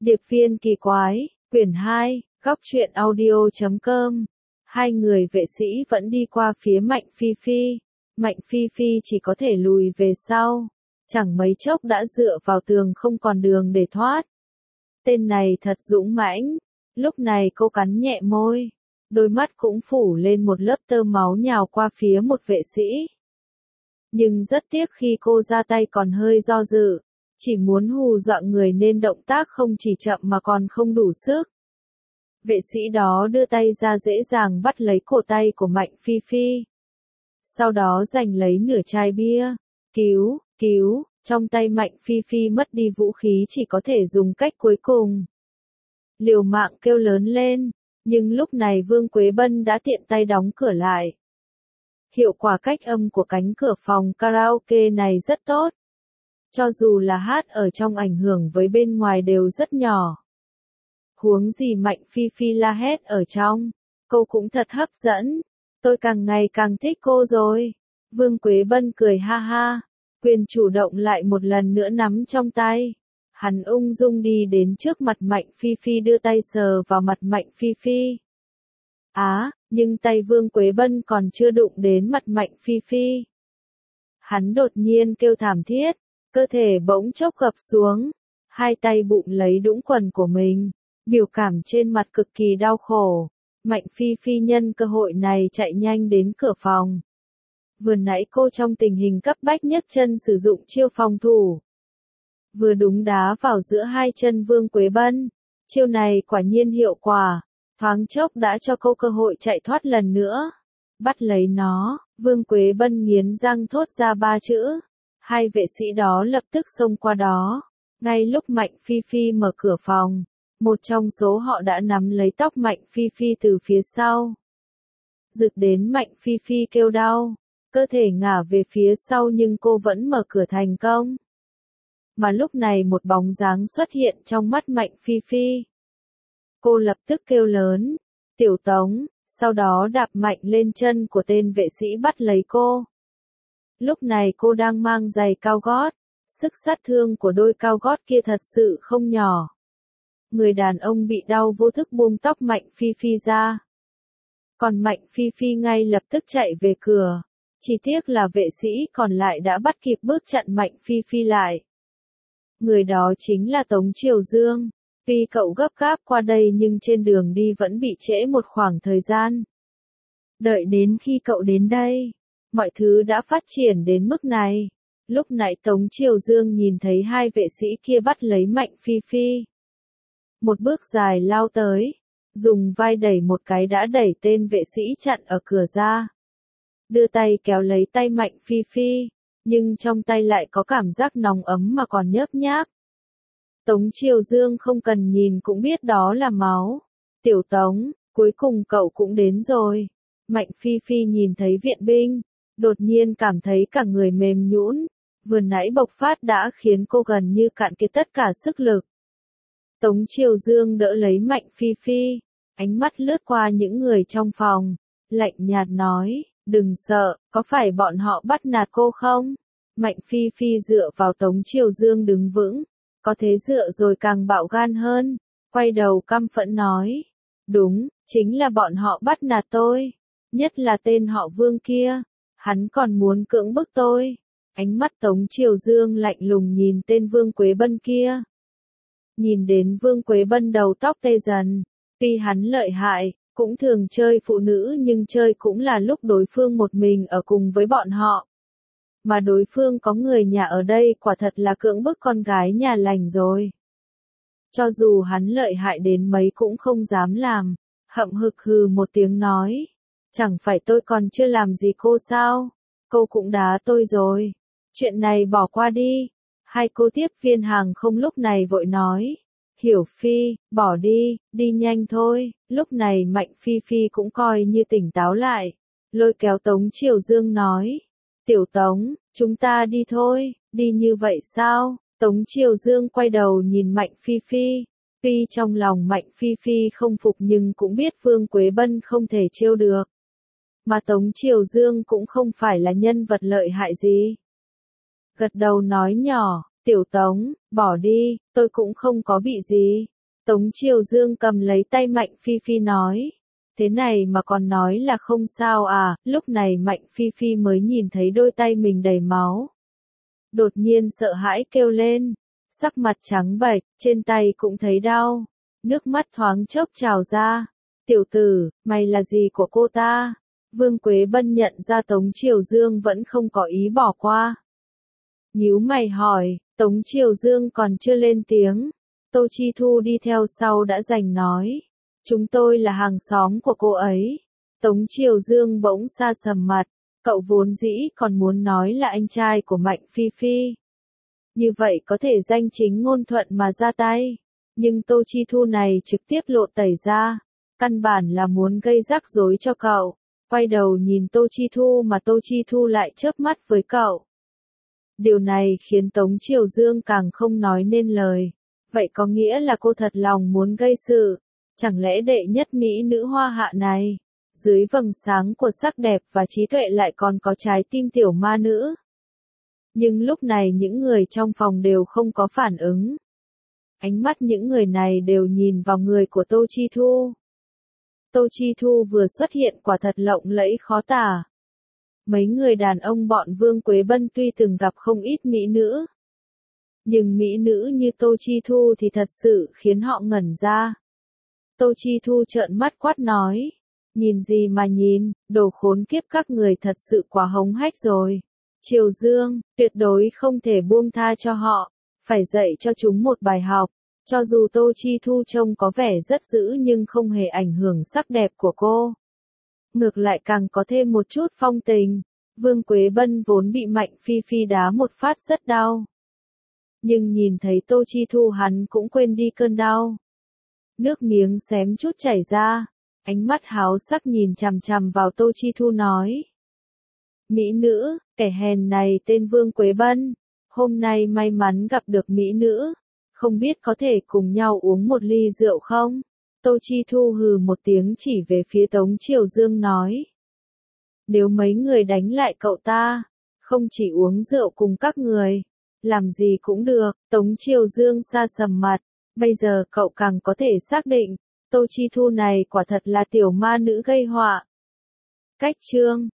Điệp viên kỳ quái, quyển 2, góc truyện audio.com. Hai người vệ sĩ vẫn đi qua phía Mạnh Phi Phi. Mạnh Phi Phi chỉ có thể lùi về sau. Chẳng mấy chốc đã dựa vào tường không còn đường để thoát. Tên này thật dũng mãnh. Lúc này cô cắn nhẹ môi. Đôi mắt cũng phủ lên một lớp tơ máu nhào qua phía một vệ sĩ. Nhưng rất tiếc khi cô ra tay còn hơi do dự. Chỉ muốn hù dọa người nên động tác không chỉ chậm mà còn không đủ sức. Vệ sĩ đó đưa tay ra dễ dàng bắt lấy cổ tay của Mạnh Phi Phi. Sau đó giành lấy nửa chai bia. Cứu, cứu, trong tay Mạnh Phi Phi mất đi vũ khí chỉ có thể dùng cách cuối cùng. Liều mạng kêu lớn lên, nhưng lúc này Vương Quế Bân đã tiện tay đóng cửa lại. Hiệu quả cách âm của cánh cửa phòng karaoke này rất tốt. Cho dù là hát ở trong ảnh hưởng với bên ngoài đều rất nhỏ. Huống gì Mạnh Phi Phi la hét ở trong, cô cũng thật hấp dẫn. Tôi càng ngày càng thích cô rồi. Vương Quế Bân cười ha ha, quyền chủ động lại một lần nữa nắm trong tay. Hắn ung dung đi đến trước mặt Mạnh Phi Phi đưa tay sờ vào mặt Mạnh Phi Phi. Nhưng tay Vương Quế Bân còn chưa đụng đến mặt Mạnh Phi Phi. Hắn đột nhiên kêu thảm thiết, cơ thể bỗng chốc gập xuống, hai tay bụng lấy đũng quần của mình, biểu cảm trên mặt cực kỳ đau khổ. Mạnh Phi Phi nhân cơ hội này chạy nhanh đến cửa phòng. Vừa nãy cô trong tình hình cấp bách nhấc chân sử dụng chiêu phòng thủ. Vừa đúng đá vào giữa hai chân Vương Quế Bân. Chiêu này quả nhiên hiệu quả, thoáng chốc đã cho cô cơ hội chạy thoát lần nữa. Bắt lấy nó, Vương Quế Bân nghiến răng thốt ra ba chữ. Hai vệ sĩ đó lập tức xông qua đó. Ngay lúc Mạnh Phi Phi mở cửa phòng, một trong số họ đã nắm lấy tóc Mạnh Phi Phi từ phía sau. Giựt đến Mạnh Phi Phi kêu đau, cơ thể ngả về phía sau nhưng cô vẫn mở cửa thành công. Mà lúc này một bóng dáng xuất hiện trong mắt Mạnh Phi Phi. Cô lập tức kêu lớn, Tiểu Tống, sau đó đạp mạnh lên chân của tên vệ sĩ bắt lấy cô. Lúc này cô đang mang giày cao gót, sức sát thương của đôi cao gót kia thật sự không nhỏ. Người đàn ông bị đau vô thức buông tóc Mạnh Phi Phi ra. Còn Mạnh Phi Phi ngay lập tức chạy về cửa. Chỉ tiếc là vệ sĩ còn lại đã bắt kịp bước chặn Mạnh Phi Phi lại. Người đó chính là Tống Triều Dương. Tuy cậu gấp gáp qua đây nhưng trên đường đi vẫn bị trễ một khoảng thời gian. Đợi đến khi cậu đến đây, mọi thứ đã phát triển đến mức này. Lúc nãy Tống Triều Dương nhìn thấy hai vệ sĩ kia bắt lấy Mạnh Phi Phi. Một bước dài lao tới, dùng vai đẩy một cái đã đẩy tên vệ sĩ chặn ở cửa ra. Đưa tay kéo lấy tay Mạnh Phi Phi, nhưng trong tay lại có cảm giác nóng ấm mà còn nhớp nháp. Tống Triều Dương không cần nhìn cũng biết đó là máu. Tiểu Tống, cuối cùng cậu cũng đến rồi. Mạnh Phi Phi nhìn thấy viện binh, đột nhiên cảm thấy cả người mềm nhũn. Vừa nãy bộc phát đã khiến cô gần như cạn kiệt tất cả sức lực. Tống Triều Dương đỡ lấy Mạnh Phi Phi, ánh mắt lướt qua những người trong phòng, lạnh nhạt nói, đừng sợ, có phải bọn họ bắt nạt cô không? Mạnh Phi Phi dựa vào Tống Triều Dương đứng vững, có thế dựa rồi càng bạo gan hơn, quay đầu căm phẫn nói, đúng, chính là bọn họ bắt nạt tôi, nhất là tên họ Vương kia, hắn còn muốn cưỡng bức tôi. Ánh mắt Tống Triều Dương lạnh lùng nhìn tên Vương Quế Bân kia. Nhìn đến Vương Quế Bân đầu tóc tê dần, tuy hắn lợi hại, cũng thường chơi phụ nữ nhưng chơi cũng là lúc đối phương một mình ở cùng với bọn họ. Mà đối phương có người nhà ở đây quả thật là cưỡng bức con gái nhà lành rồi. Cho dù hắn lợi hại đến mấy cũng không dám làm, hậm hực hừ một tiếng nói. Chẳng phải tôi còn chưa làm gì cô sao? Cô cũng đá tôi rồi. Chuyện này bỏ qua đi. Hai cô tiếp viên hàng không lúc này vội nói. Hiểu Phi, bỏ đi, đi nhanh thôi. Lúc này Mạnh Phi Phi cũng coi như tỉnh táo lại. Lôi kéo Tống Triều Dương nói. Tiểu Tống, chúng ta đi thôi, đi như vậy sao? Tống Triều Dương quay đầu nhìn Mạnh Phi Phi. Tuy trong lòng Mạnh Phi Phi không phục nhưng cũng biết Vương Quế Bân không thể trêu được. Mà Tống Triều Dương cũng không phải là nhân vật lợi hại gì. Gật đầu nói nhỏ, Tiểu Tống, bỏ đi, tôi cũng không có bị gì. Tống Triều Dương cầm lấy tay Mạnh Phi Phi nói. Thế này mà còn nói là không sao à, lúc này Mạnh Phi Phi mới nhìn thấy đôi tay mình đầy máu. Đột nhiên sợ hãi kêu lên, sắc mặt trắng bệch, trên tay cũng thấy đau, nước mắt thoáng chốc trào ra. Tiểu tử, mày là gì của cô ta? Vương Quế Bân nhận ra Tống Triều Dương vẫn không có ý bỏ qua. Nhíu mày hỏi, Tống Triều Dương còn chưa lên tiếng. Tô Chi Thu đi theo sau đã giành nói. Chúng tôi là hàng xóm của cô ấy. Tống Triều Dương bỗng sa sầm mặt. Cậu vốn dĩ còn muốn nói là anh trai của Mạnh Phi Phi. Như vậy có thể danh chính ngôn thuận mà ra tay. Nhưng Tô Chi Thu này trực tiếp lộ tẩy ra. Căn bản là muốn gây rắc rối cho cậu. Quay đầu nhìn Tô Chi Thu mà Tô Chi Thu lại chớp mắt với cậu. Điều này khiến Tống Triều Dương càng không nói nên lời. Vậy có nghĩa là cô thật lòng muốn gây sự. Chẳng lẽ đệ nhất mỹ nữ hoa hạ này, dưới vầng sáng của sắc đẹp và trí tuệ lại còn có trái tim tiểu ma nữ? Nhưng lúc này những người trong phòng đều không có phản ứng. Ánh mắt những người này đều nhìn vào người của Tô Chi Thu. Tô Chi Thu vừa xuất hiện quả thật lộng lẫy khó tả. Mấy người đàn ông bọn Vương Quế Bân tuy từng gặp không ít mỹ nữ. Nhưng mỹ nữ như Tô Chi Thu thì thật sự khiến họ ngẩn ra. Tô Chi Thu trợn mắt quát nói. Nhìn gì mà nhìn, đồ khốn kiếp các người thật sự quá hống hách rồi. Triều Dương, tuyệt đối không thể buông tha cho họ. Phải dạy cho chúng một bài học. Cho dù Tô Chi Thu trông có vẻ rất dữ nhưng không hề ảnh hưởng sắc đẹp của cô. Ngược lại càng có thêm một chút phong tình. Vương Quế Bân vốn bị Mạnh Phi Phi đá một phát rất đau. Nhưng nhìn thấy Tô Chi Thu hắn cũng quên đi cơn đau. Nước miếng xém chút chảy ra. Ánh mắt háo sắc nhìn chằm chằm vào Tô Chi Thu nói. Mỹ nữ, kẻ hèn này tên Vương Quế Bân. Hôm nay may mắn gặp được mỹ nữ. Không biết có thể cùng nhau uống một ly rượu không? Tô Chi Thu hừ một tiếng chỉ về phía Tống Triều Dương nói. Nếu mấy người đánh lại cậu ta, không chỉ uống rượu cùng các người, làm gì cũng được. Tống Triều Dương sa sầm mặt. Bây giờ cậu càng có thể xác định, Tô Chi Thu này quả thật là tiểu ma nữ gây họa. Cách chương